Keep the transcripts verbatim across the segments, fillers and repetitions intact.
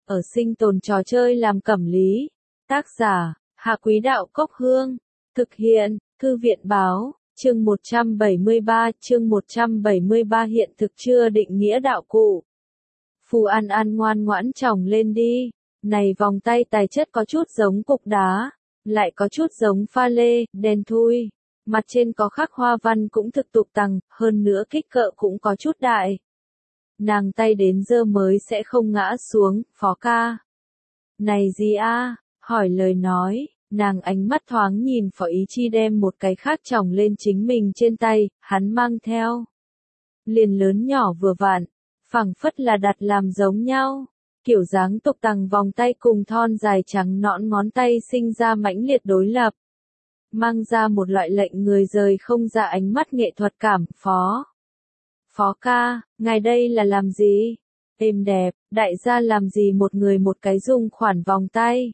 ở sinh tồn trò chơi làm cẩm lý. Tác giả, Hạ Quý Đạo Cốc Hương. Thực hiện, Thư viện Báo, chương một trăm bảy mươi ba, chương một trăm bảy mươi ba hiện thực chưa định nghĩa đạo cụ. Phù An An ngoan ngoãn tròng lên đi. Này vòng tay tài chất có chút giống cục đá, lại có chút giống pha lê, đen thui. Mặt trên có khắc hoa văn cũng thực tục tằng, hơn nữa kích cỡ cũng có chút đại. Nàng tay đến giờ mới sẽ không ngã xuống, Phó ca. Này gì a? Hỏi lời nói, nàng ánh mắt thoáng nhìn Phó Ý Chi đem một cái khác tròng lên chính mình trên tay, hắn mang theo. Liền lớn nhỏ vừa vặn, phẳng phất là đặt làm giống nhau. Kiểu dáng tục tằng vòng tay cùng thon dài trắng nõn ngón tay sinh ra mãnh liệt đối lập. Mang ra một loại lệnh người rời không ra ánh mắt nghệ thuật cảm, Phó. Phó ca, ngài đây là làm gì? Êm đẹp, đại gia làm gì một người một cái dùng khoản vòng tay?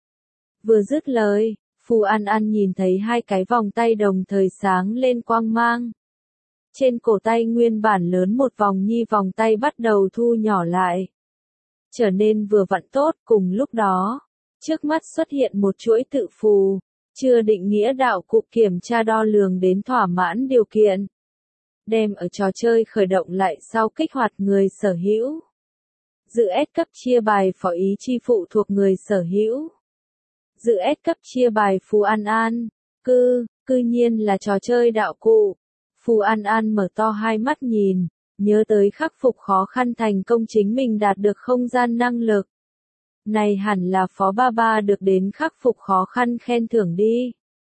Vừa dứt lời, Phù An An nhìn thấy hai cái vòng tay đồng thời sáng lên quang mang. Trên cổ tay nguyên bản lớn một vòng nhi vòng tay bắt đầu thu nhỏ lại. Trở nên vừa vặn tốt, cùng lúc đó, trước mắt xuất hiện một chuỗi tự phù, chưa định nghĩa đạo cụ kiểm tra đo lường đến thỏa mãn điều kiện. Đem ở trò chơi khởi động lại sau kích hoạt người sở hữu. Dự S cấp chia bài Phó Ý Chi phụ thuộc người sở hữu. Dự S cấp chia bài Phù An An, cư, cư nhiên là trò chơi đạo cụ. Phù An An mở to hai mắt nhìn, nhớ tới khắc phục khó khăn thành công chính mình đạt được không gian năng lực. Này hẳn là Phó ba ba được đến khắc phục khó khăn khen thưởng đi.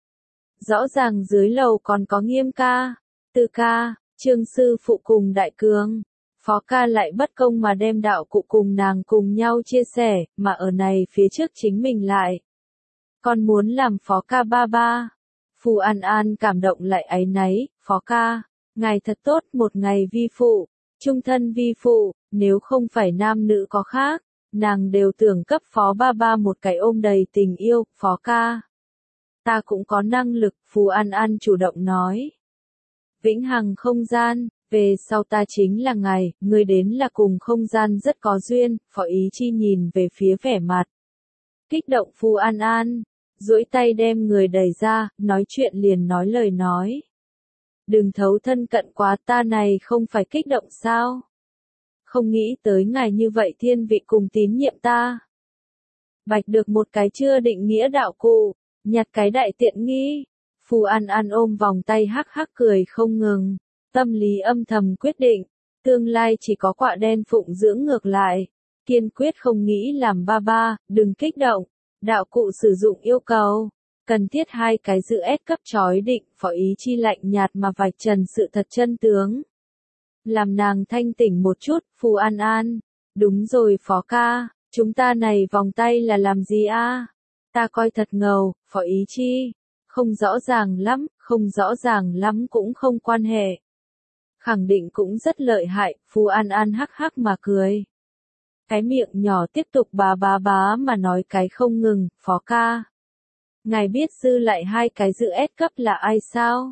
Rõ ràng dưới lầu còn có Nghiêm ca, Tư ca, Trương sư phụ cùng Đại Cường. Phó ca lại bất công mà đem đạo cụ cùng nàng cùng nhau chia sẻ, mà ở này phía trước chính mình lại. Còn muốn làm Phó ca ba ba. Phù An An cảm động lại áy náy, Phó ca, ngài thật tốt, một ngày vi phụ, trung thân vi phụ, nếu không phải nam nữ có khác, nàng đều tưởng cấp Phó ba ba một cái ôm đầy tình yêu, Phó ca. Ta cũng có năng lực, Phù An An chủ động nói. Vĩnh hằng không gian, về sau ta chính là ngài, người đến là cùng không gian rất có duyên, Phó Ý Chi nhìn về phía vẻ mặt. Kích động Phù An An, duỗi tay đem người đẩy ra, nói chuyện liền nói lời nói. Đừng thấu thân cận quá, ta này không phải kích động sao? Không nghĩ tới ngài như vậy thiên vị cùng tín nhiệm ta. Bạch được một cái chưa định nghĩa đạo cụ, nhặt cái đại tiện nghi. Phù An An ôm vòng tay hắc hắc cười không ngừng, tâm lý âm thầm quyết định, tương lai chỉ có quạ đen phụng dưỡng ngược lại, kiên quyết không nghĩ làm ba ba, đừng kích động, đạo cụ sử dụng yêu cầu, cần thiết hai cái dự S cấp chói định, Phó Ý Chi lạnh nhạt mà vạch trần sự thật chân tướng. Làm nàng thanh tỉnh một chút, Phù An An, đúng rồi Phó ca, chúng ta này vòng tay là làm gì a? Ta coi thật ngầu, Phó Ý Chi. Không rõ ràng lắm, không rõ ràng lắm cũng không quan hệ. Khẳng định cũng rất lợi hại, Phù An An hắc hắc mà cười. Cái miệng nhỏ tiếp tục bá bá bá mà nói cái không ngừng, Phó ca. Ngài biết dư lại hai cái dự S cấp là ai sao?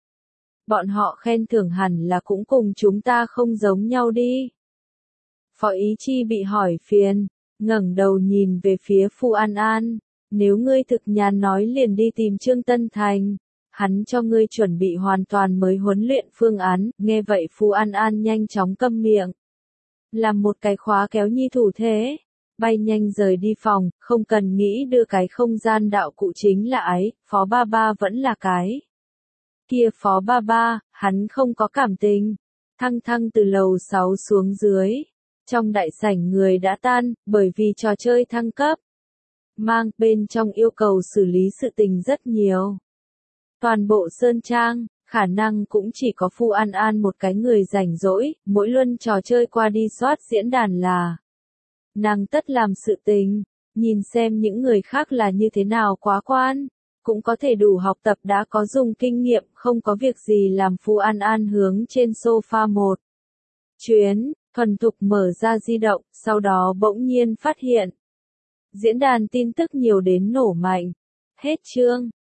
Bọn họ khen thưởng hẳn là cũng cùng chúng ta không giống nhau đi. Phó Ý Chi bị hỏi phiền, ngẩng đầu nhìn về phía Phù An An. Nếu ngươi thực nhàn nói liền đi tìm Trương Tân Thành, hắn cho ngươi chuẩn bị hoàn toàn mới huấn luyện phương án, nghe vậy Phù An An nhanh chóng câm miệng. Làm một cái khóa kéo nhi thủ thế, bay nhanh rời đi phòng, không cần nghĩ đưa cái không gian đạo cụ chính là ấy, Phó ba ba vẫn là cái. Kia Phó ba ba, hắn không có cảm tình, thăng thăng từ lầu sáu xuống dưới, trong đại sảnh người đã tan, bởi vì trò chơi thăng cấp. Mang bên trong yêu cầu xử lý sự tình rất nhiều. Toàn bộ Sơn Trang, khả năng cũng chỉ có Phù An An một cái người rảnh rỗi, mỗi luân trò chơi qua đi soát diễn đàn là. Nàng tất làm sự tình, nhìn xem những người khác là như thế nào quá quan, cũng có thể đủ học tập đã có dùng kinh nghiệm, không có việc gì làm Phù An An hướng trên sofa một. Chuyến, thuần thục mở ra di động, sau đó bỗng nhiên phát hiện. Diễn đàn tin tức nhiều đến nổ mạnh. Hết chương.